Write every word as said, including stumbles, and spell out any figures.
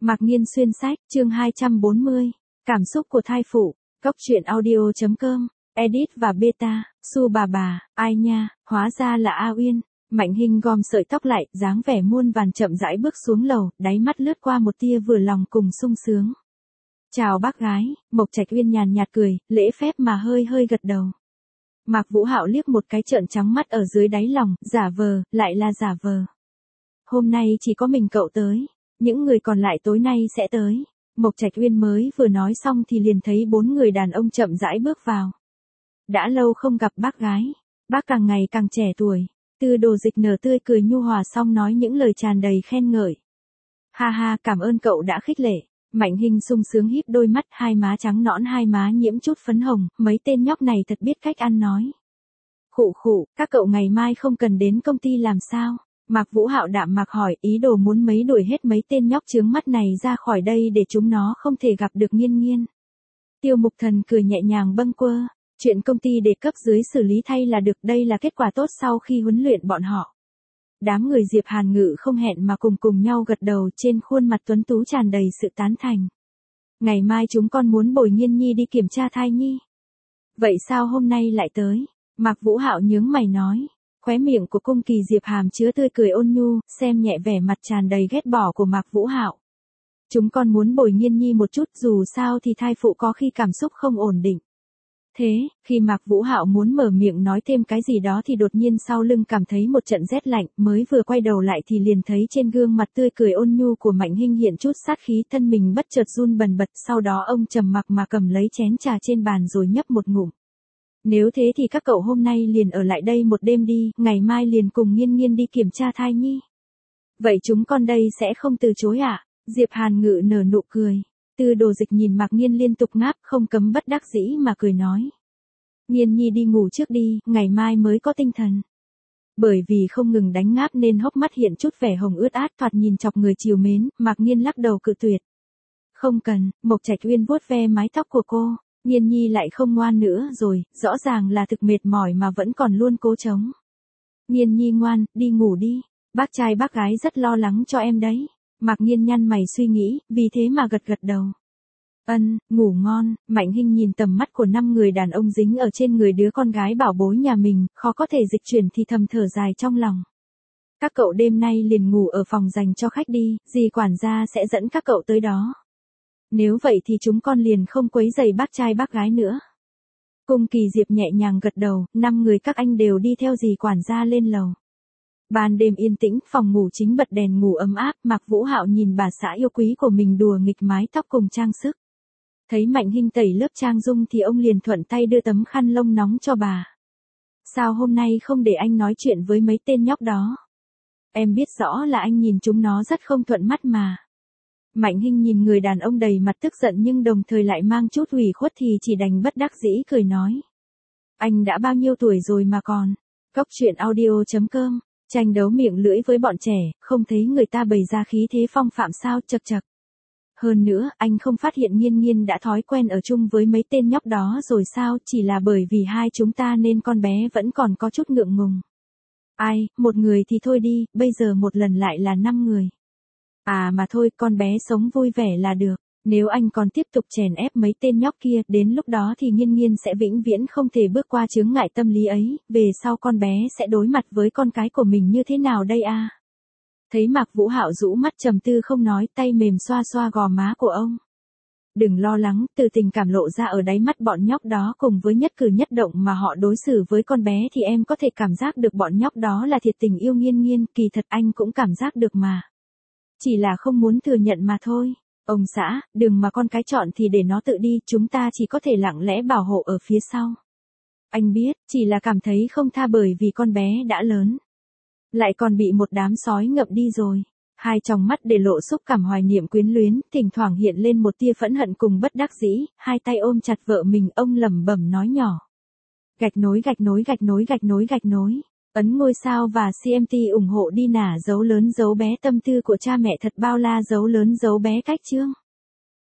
Mạc Nghiên xuyên sách, chương hai trăm bốn mươi. Cảm xúc của thai phụ. Góc truyện audio chấm com. Edit và beta. Su bà bà, ai nha, hóa ra là A Uyên. Mạnh Hinh gom sợi tóc lại, dáng vẻ muôn vàn chậm rãi bước xuống lầu, đáy mắt lướt qua một tia vừa lòng cùng sung sướng. Chào bác gái, Mộc Trạch Uyên nhàn nhạt cười, lễ phép mà hơi hơi gật đầu. Mạc Vũ Hạo liếc một cái trợn trắng mắt ở dưới đáy lòng, giả vờ, lại là giả vờ. Hôm nay chỉ có mình cậu tới. Những người còn lại tối nay sẽ tới. Mộc Trạch Uyên mới vừa nói xong thì liền thấy bốn người đàn ông chậm rãi bước vào. Đã lâu không gặp bác gái. Bác càng ngày càng trẻ tuổi. Tư Đồ Dịch nở tươi cười nhu hòa xong nói những lời tràn đầy khen ngợi. Ha ha, cảm ơn cậu đã khích lệ. Mạnh Hinh sung sướng híp đôi mắt, hai má trắng nõn, hai má nhiễm chút phấn hồng, mấy tên nhóc này thật biết cách ăn nói. Khụ khụ, các cậu ngày mai không cần đến công ty làm sao? Mạc Vũ Hạo đạm mạc hỏi, ý đồ muốn mấy đuổi hết mấy tên nhóc chướng mắt này ra khỏi đây để chúng nó không thể gặp được Nghiên Nghiên. Tiêu Mục Thần cười nhẹ nhàng bâng quơ, chuyện công ty để cấp dưới xử lý thay là được, đây là kết quả tốt sau khi huấn luyện bọn họ. Đám người Diệp Hàn Ngự không hẹn mà cùng cùng nhau gật đầu, trên khuôn mặt tuấn tú tràn đầy sự tán thành. Ngày mai chúng con muốn bồi Nghiên Nhi đi kiểm tra thai nhi. Vậy sao hôm nay lại tới? Mạc Vũ Hạo nhướng mày nói. Khóe miệng của Cung Kỳ Diệp Hàm chứa tươi cười ôn nhu, xem nhẹ vẻ mặt tràn đầy ghét bỏ của Mạc Vũ Hạo. Chúng con muốn bồi Nghiên Nhi một chút, dù sao thì thai phụ có khi cảm xúc không ổn định. Thế, khi Mạc Vũ Hạo muốn mở miệng nói thêm cái gì đó thì đột nhiên sau lưng cảm thấy một trận rét lạnh, mới vừa quay đầu lại thì liền thấy trên gương mặt tươi cười ôn nhu của Mạnh Hinh hiện chút sát khí, thân mình bất chợt run bần bật, sau đó ông trầm mặc mà cầm lấy chén trà trên bàn rồi nhấp một ngụm. Nếu thế thì các cậu hôm nay liền ở lại đây một đêm đi, ngày mai liền cùng Nghiên Nghiên đi kiểm tra thai nhi. Vậy chúng con đây sẽ không từ chối ạ? À? Diệp Hàn Ngự nở nụ cười. Tư Đồ Dịch nhìn Mạc Nghiên liên tục ngáp, không cấm bất đắc dĩ mà cười nói. Nghiên Nhi đi ngủ trước đi, ngày mai mới có tinh thần. Bởi vì không ngừng đánh ngáp nên hốc mắt hiện chút vẻ hồng ướt át, thoạt nhìn chọc người trìu mến, Mạc Nghiên lắc đầu cự tuyệt. Không cần, Mộc Trạch Uyên vuốt ve mái tóc của cô. Nghiên Nhi lại không ngoan nữa rồi, rõ ràng là thực mệt mỏi mà vẫn còn luôn cố chống. Nghiên Nhi ngoan, đi ngủ đi, bác trai bác gái rất lo lắng cho em đấy. Mạc Nghiên nhăn mày suy nghĩ, vì thế mà gật gật đầu. Ân, ngủ ngon. Mạnh Hinh nhìn tầm mắt của năm người đàn ông dính ở trên người đứa con gái bảo bối nhà mình, khó có thể dịch chuyển thì thầm thở dài trong lòng. Các cậu đêm nay liền ngủ ở phòng dành cho khách đi, dì quản gia sẽ dẫn các cậu tới đó. Nếu vậy thì chúng con liền không quấy rầy bác trai bác gái nữa. Cung Kỳ Diệp nhẹ nhàng gật đầu, năm người các anh đều đi theo dì quản gia lên lầu. Ban đêm yên tĩnh, phòng ngủ chính bật đèn ngủ ấm áp, Mạc Vũ Hạo nhìn bà xã yêu quý của mình đùa nghịch mái tóc cùng trang sức. Thấy Mạnh Hinh tẩy lớp trang dung thì ông liền thuận tay đưa tấm khăn lông nóng cho bà. Sao hôm nay không để anh nói chuyện với mấy tên nhóc đó? Em biết rõ là anh nhìn chúng nó rất không thuận mắt mà. Mạnh Hinh nhìn người đàn ông đầy mặt tức giận nhưng đồng thời lại mang chút ủy khuất thì chỉ đành bất đắc dĩ cười nói. Anh đã bao nhiêu tuổi rồi mà còn? Góc truyện audio chấm com. Tranh đấu miệng lưỡi với bọn trẻ, không thấy người ta bày ra khí thế phong phạm sao, chật chật. Hơn nữa, anh không phát hiện Nghiên Nghiên đã thói quen ở chung với mấy tên nhóc đó rồi sao, chỉ là bởi vì hai chúng ta nên con bé vẫn còn có chút ngượng ngùng. Ai, một người thì thôi đi, bây giờ một lần lại là năm người. À mà thôi, con bé sống vui vẻ là được. Nếu anh còn tiếp tục chèn ép mấy tên nhóc kia, đến lúc đó thì Nghiên Nghiên sẽ vĩnh viễn không thể bước qua chướng ngại tâm lý ấy, về sau con bé sẽ đối mặt với con cái của mình như thế nào đây a? À? Thấy Mạc Vũ Hạo rũ mắt trầm tư không nói, tay mềm xoa xoa gò má của ông. Đừng lo lắng, từ tình cảm lộ ra ở đáy mắt bọn nhóc đó cùng với nhất cử nhất động mà họ đối xử với con bé thì em có thể cảm giác được bọn nhóc đó là thiệt tình yêu Nghiên Nghiên, kỳ thật anh cũng cảm giác được mà. Chỉ là không muốn thừa nhận mà thôi. Ông xã, đừng mà con cái chọn thì để nó tự đi, chúng ta chỉ có thể lặng lẽ bảo hộ ở phía sau. Anh biết, chỉ là cảm thấy không tha bởi vì con bé đã lớn. Lại còn bị một đám sói ngậm đi rồi. Hai tròng mắt để lộ xúc cảm hoài niệm quyến luyến, thỉnh thoảng hiện lên một tia phẫn hận cùng bất đắc dĩ, hai tay ôm chặt vợ mình, ông lẩm bẩm nói nhỏ. Gạch nối gạch nối gạch nối gạch nối gạch nối. Ấn ngôi sao và xê em tê ủng hộ đi nả dấu lớn dấu bé tâm tư của cha mẹ thật bao la dấu lớn dấu bé cách chương.